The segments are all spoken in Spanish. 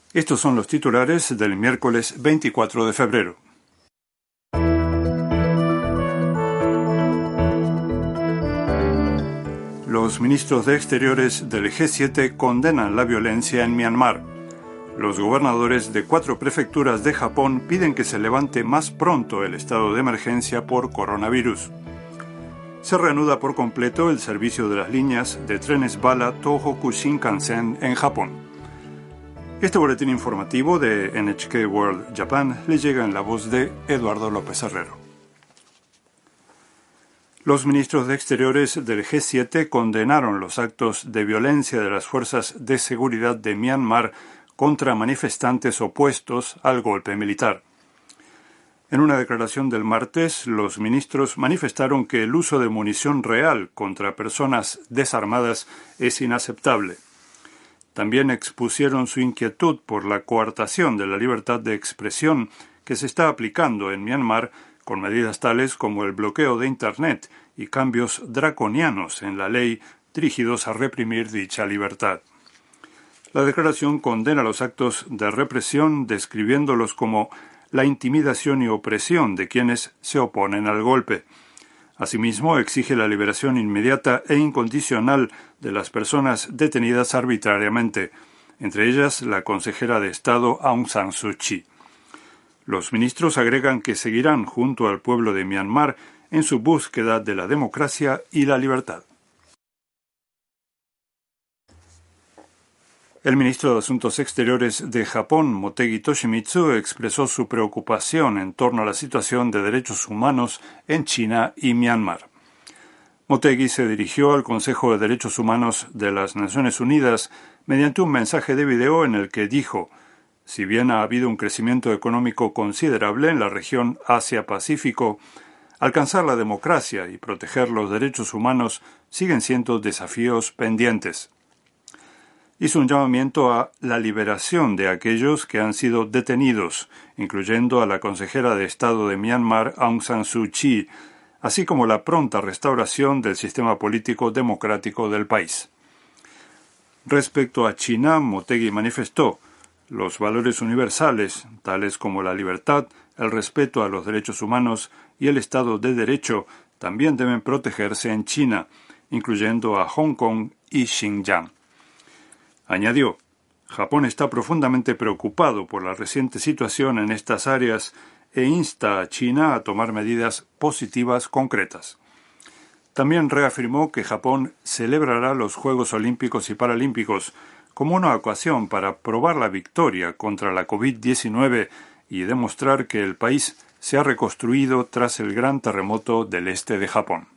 Estos son los titulares del miércoles 24 de febrero. Los ministros de Exteriores del G7 condenan la violencia en Myanmar. Los gobernadores de 4 prefecturas de Japón piden que se levante más pronto el estado de emergencia por coronavirus. Se reanuda por completo el servicio de las líneas de trenes bala Tohoku Shinkansen en Japón. Este boletín informativo de NHK World Japan le llega en la voz de Eduardo López Herrero. Los ministros de Exteriores del G7 condenaron los actos de violencia de las fuerzas de seguridad de Myanmar contra manifestantes opuestos al golpe militar. En una declaración del martes, los ministros manifestaron que el uso de munición real contra personas desarmadas es inaceptable. También expusieron su inquietud por la coartación de la libertad de expresión que se está aplicando en Myanmar con medidas tales como el bloqueo de Internet y cambios draconianos en la ley dirigidos a reprimir dicha libertad. La declaración condena los actos de represión describiéndolos como la intimidación y opresión de quienes se oponen al golpe. Asimismo, exige la liberación inmediata e incondicional de las personas detenidas arbitrariamente, entre ellas la consejera de Estado Aung San Suu Kyi. Los ministros agregan que seguirán junto al pueblo de Myanmar en su búsqueda de la democracia y la libertad. El ministro de Asuntos Exteriores de Japón, Motegi Toshimitsu, expresó su preocupación en torno a la situación de derechos humanos en China y Myanmar. Motegi se dirigió al Consejo de Derechos Humanos de las Naciones Unidas mediante un mensaje de video en el que dijo: si bien ha habido un crecimiento económico considerable en la región Asia-Pacífico, alcanzar la democracia y proteger los derechos humanos siguen siendo desafíos pendientes. Hizo un llamamiento a la liberación de aquellos que han sido detenidos, incluyendo a la consejera de Estado de Myanmar, Aung San Suu Kyi, así como la pronta restauración del sistema político democrático del país. Respecto a China, Motegi manifestó: los valores universales, tales como la libertad, el respeto a los derechos humanos y el Estado de Derecho, también deben protegerse en China, incluyendo a Hong Kong y Xinjiang. Añadió: Japón está profundamente preocupado por la reciente situación en estas áreas e insta a China a tomar medidas positivas concretas. También reafirmó que Japón celebrará los Juegos Olímpicos y Paralímpicos como una ocasión para probar la victoria contra la COVID-19 y demostrar que el país se ha reconstruido tras el gran terremoto del este de Japón.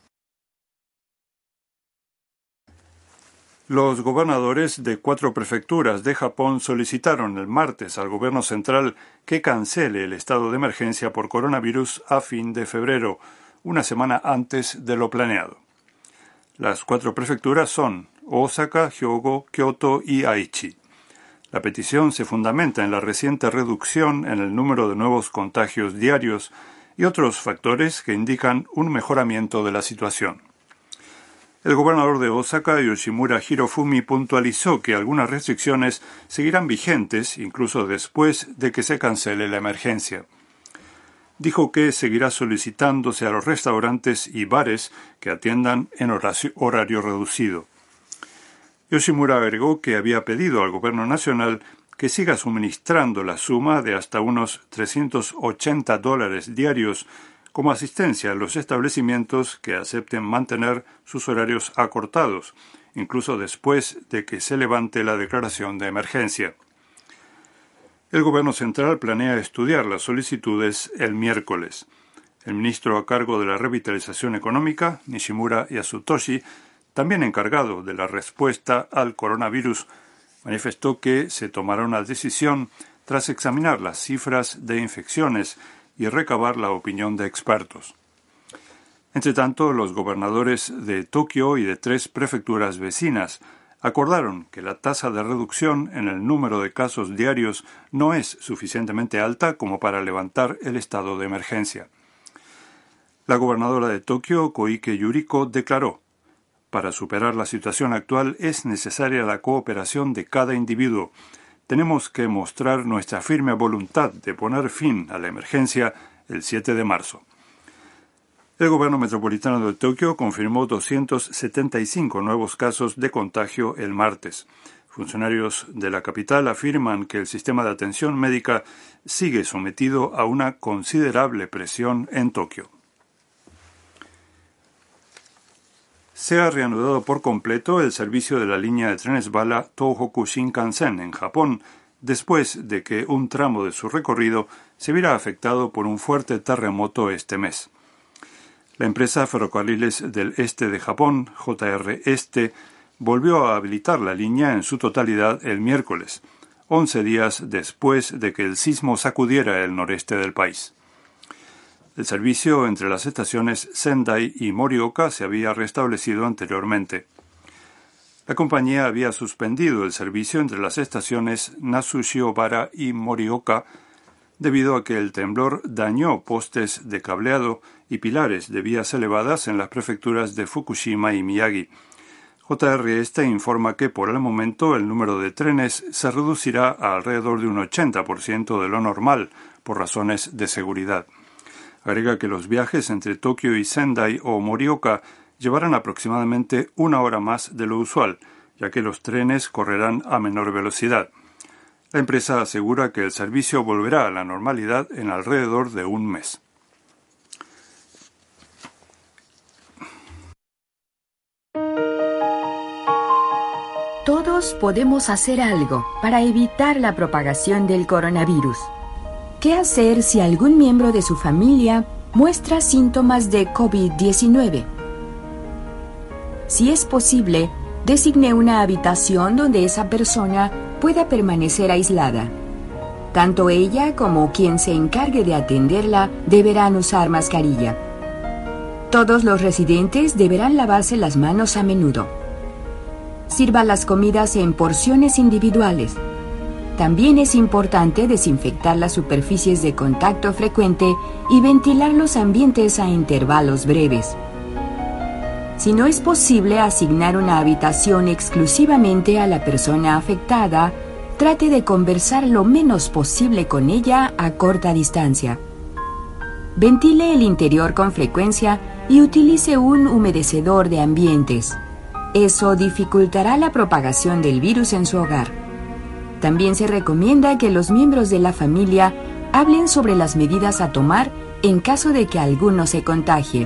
Los gobernadores de 4 prefecturas de Japón solicitaron el martes al gobierno central que cancele el estado de emergencia por coronavirus a fin de febrero, una semana antes de lo planeado. Las 4 prefecturas son Osaka, Hyogo, Kyoto y Aichi. La petición se fundamenta en la reciente reducción en el número de nuevos contagios diarios y otros factores que indican un mejoramiento de la situación. El gobernador de Osaka, Yoshimura Hirofumi, puntualizó que algunas restricciones seguirán vigentes incluso después de que se cancele la emergencia. Dijo que seguirá solicitándose a los restaurantes y bares que atiendan en horario reducido. Yoshimura agregó que había pedido al gobierno nacional que siga suministrando la suma de hasta unos $380 diarios como asistencia a los establecimientos que acepten mantener sus horarios acortados, incluso después de que se levante la declaración de emergencia. El gobierno central planea estudiar las solicitudes el miércoles. El ministro a cargo de la revitalización económica, Nishimura Yasutoshi, también encargado de la respuesta al coronavirus, manifestó que se tomará una decisión tras examinar las cifras de infecciones y recabar la opinión de expertos. Entretanto, los gobernadores de Tokio y de 3 prefecturas vecinas acordaron que la tasa de reducción en el número de casos diarios no es suficientemente alta como para levantar el estado de emergencia. La gobernadora de Tokio, Koike Yuriko, declaró: para superar la situación actual es necesaria la cooperación de cada individuo. tenemos que mostrar nuestra firme voluntad de poner fin a la emergencia el 7 de marzo. El gobierno metropolitano de Tokio confirmó 275 nuevos casos de contagio el martes. Funcionarios de la capital afirman que el sistema de atención médica sigue sometido a una considerable presión en Tokio. Se ha reanudado por completo el servicio de la línea de trenes bala Tohoku Shinkansen en Japón, después de que un tramo de su recorrido se viera afectado por un fuerte terremoto este mes. La empresa Ferrocarriles del Este de Japón, JR Este, volvió a habilitar la línea en su totalidad el miércoles, 11 días después de que el sismo sacudiera el noreste del país. El servicio entre las estaciones Sendai y Morioka se había restablecido anteriormente. La compañía había suspendido el servicio entre las estaciones Nasushiobara y Morioka debido a que el temblor dañó postes de cableado y pilares de vías elevadas en las prefecturas de Fukushima y Miyagi. JR Este informa que por el momento el número de trenes se reducirá a alrededor de un 80% de lo normal por razones de seguridad. Agrega que los viajes entre Tokio y Sendai o Morioka llevarán aproximadamente una hora más de lo usual, ya que los trenes correrán a menor velocidad. La empresa asegura que el servicio volverá a la normalidad en alrededor de un mes. Todos podemos hacer algo para evitar la propagación del coronavirus. ¿Qué hacer si algún miembro de su familia muestra síntomas de COVID-19? Si es posible, designe una habitación donde esa persona pueda permanecer aislada. Tanto ella como quien se encargue de atenderla deberán usar mascarilla. Todos los residentes deberán lavarse las manos a menudo. Sirva las comidas en porciones individuales. También es importante desinfectar las superficies de contacto frecuente y ventilar los ambientes a intervalos breves. Si no es posible asignar una habitación exclusivamente a la persona afectada, trate de conversar lo menos posible con ella a corta distancia. Ventile el interior con frecuencia y utilice un humedecedor de ambientes. Eso dificultará la propagación del virus en su hogar. También se recomienda que los miembros de la familia hablen sobre las medidas a tomar en caso de que alguno se contagie.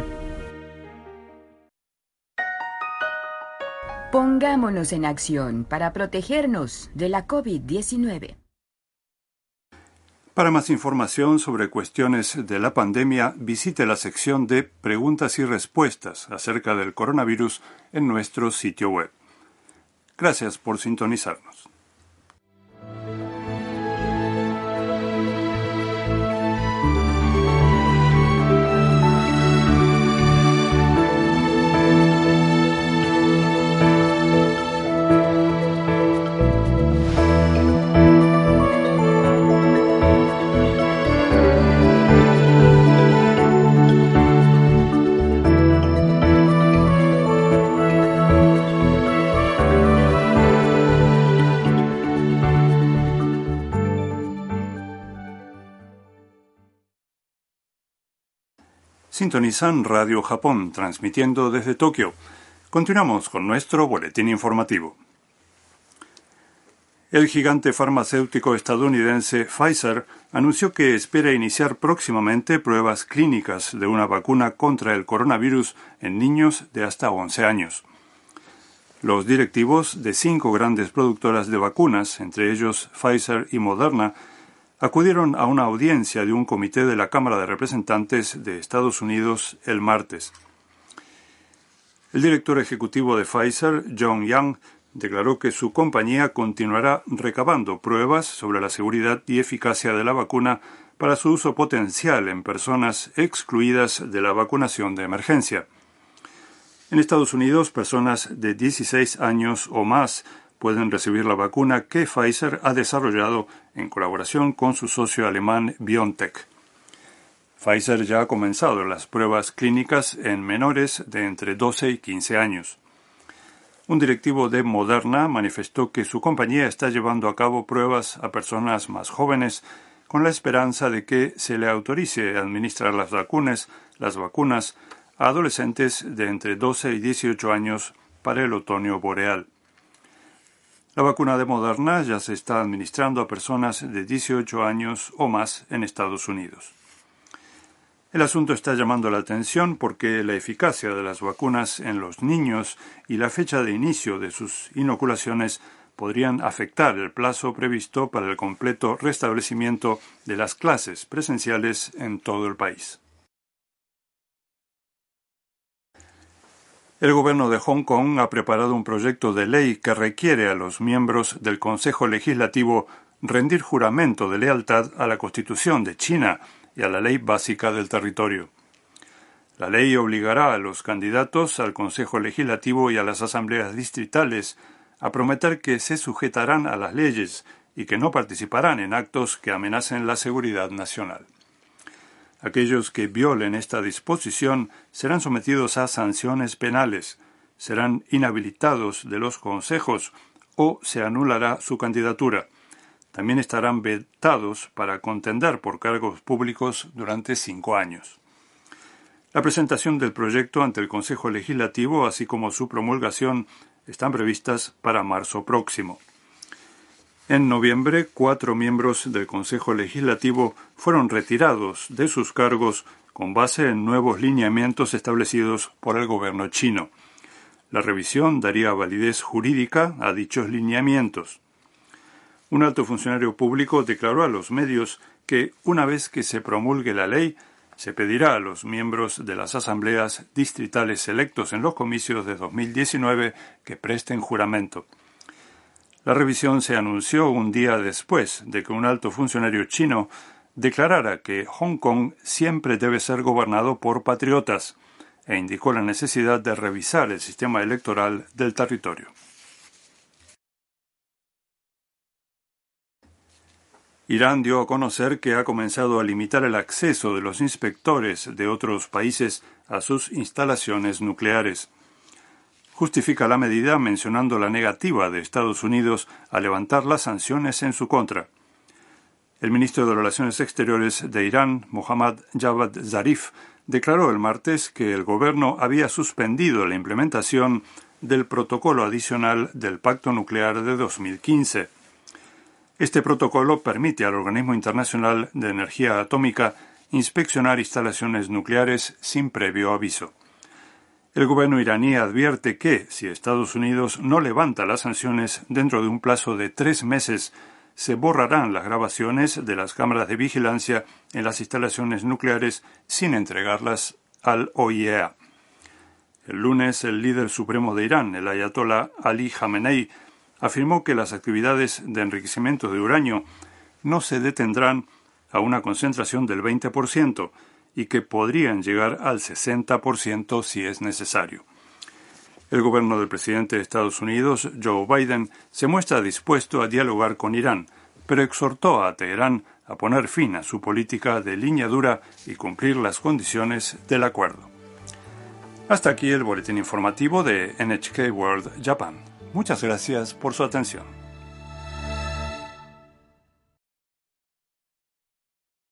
Pongámonos en acción para protegernos de la COVID-19. Para más información sobre cuestiones de la pandemia, visite la sección de Preguntas y Respuestas acerca del coronavirus en nuestro sitio web. Gracias por sintonizarnos. Sintonizan Radio Japón, transmitiendo desde Tokio. Continuamos con nuestro boletín informativo. El gigante farmacéutico estadounidense Pfizer anunció que espera iniciar próximamente pruebas clínicas de una vacuna contra el coronavirus en niños de hasta 11 años. Los directivos de 5 grandes productoras de vacunas, entre ellos Pfizer y Moderna, acudieron a una audiencia de un comité de la Cámara de Representantes de Estados Unidos el martes. El director ejecutivo de Pfizer, John Young, declaró que su compañía continuará recabando pruebas sobre la seguridad y eficacia de la vacuna para su uso potencial en personas excluidas de la vacunación de emergencia. En Estados Unidos, personas de 16 años o más pueden recibir la vacuna que Pfizer ha desarrollado en colaboración con su socio alemán BioNTech. Pfizer ya ha comenzado las pruebas clínicas en menores de entre 12 y 15 años. Un directivo de Moderna manifestó que su compañía está llevando a cabo pruebas a personas más jóvenes con la esperanza de que se le autorice a administrar las vacunas a adolescentes de entre 12 y 18 años para el otoño boreal. La vacuna de Moderna ya se está administrando a personas de 18 años o más en Estados Unidos. El asunto está llamando la atención porque la eficacia de las vacunas en los niños y la fecha de inicio de sus inoculaciones podrían afectar el plazo previsto para el completo restablecimiento de las clases presenciales en todo el país. El gobierno de Hong Kong ha preparado un proyecto de ley que requiere a los miembros del Consejo Legislativo rendir juramento de lealtad a la Constitución de China y a la ley básica del territorio. La ley obligará a los candidatos al Consejo Legislativo y a las asambleas distritales a prometer que se sujetarán a las leyes y que no participarán en actos que amenacen la seguridad nacional. Aquellos que violen esta disposición serán sometidos a sanciones penales, serán inhabilitados de los consejos o se anulará su candidatura. También estarán vetados para contender por cargos públicos durante 5 años. La presentación del proyecto ante el Consejo Legislativo, así como su promulgación, están previstas para marzo próximo. En noviembre, 4 miembros del Consejo Legislativo fueron retirados de sus cargos con base en nuevos lineamientos establecidos por el gobierno chino. La revisión daría validez jurídica a dichos lineamientos. Un alto funcionario público declaró a los medios que, una vez que se promulgue la ley, se pedirá a los miembros de las asambleas distritales electos en los comicios de 2019 que presten juramento. La revisión se anunció un día después de que un alto funcionario chino declarara que Hong Kong siempre debe ser gobernado por patriotas e indicó la necesidad de revisar el sistema electoral del territorio. Irán dio a conocer que ha comenzado a limitar el acceso de los inspectores de otros países a sus instalaciones nucleares. Justifica la medida mencionando la negativa de Estados Unidos a levantar las sanciones en su contra. El ministro de Relaciones Exteriores de Irán, Mohammad Javad Zarif, declaró el martes que el gobierno había suspendido la implementación del protocolo adicional del Pacto Nuclear de 2015. Este protocolo permite al Organismo Internacional de Energía Atómica inspeccionar instalaciones nucleares sin previo aviso. El gobierno iraní advierte que, si Estados Unidos no levanta las sanciones dentro de un plazo de 3 meses, se borrarán las grabaciones de las cámaras de vigilancia en las instalaciones nucleares sin entregarlas al OIEA. El lunes, el líder supremo de Irán, el ayatolá Ali Khamenei, afirmó que las actividades de enriquecimiento de uranio no se detendrán a una concentración del 20% y que podrían llegar al 60% si es necesario. El gobierno del presidente de Estados Unidos, Joe Biden, se muestra dispuesto a dialogar con Irán, pero exhortó a Teherán a poner fin a su política de línea dura y cumplir las condiciones del acuerdo. Hasta aquí el boletín informativo de NHK World Japan. Muchas gracias por su atención.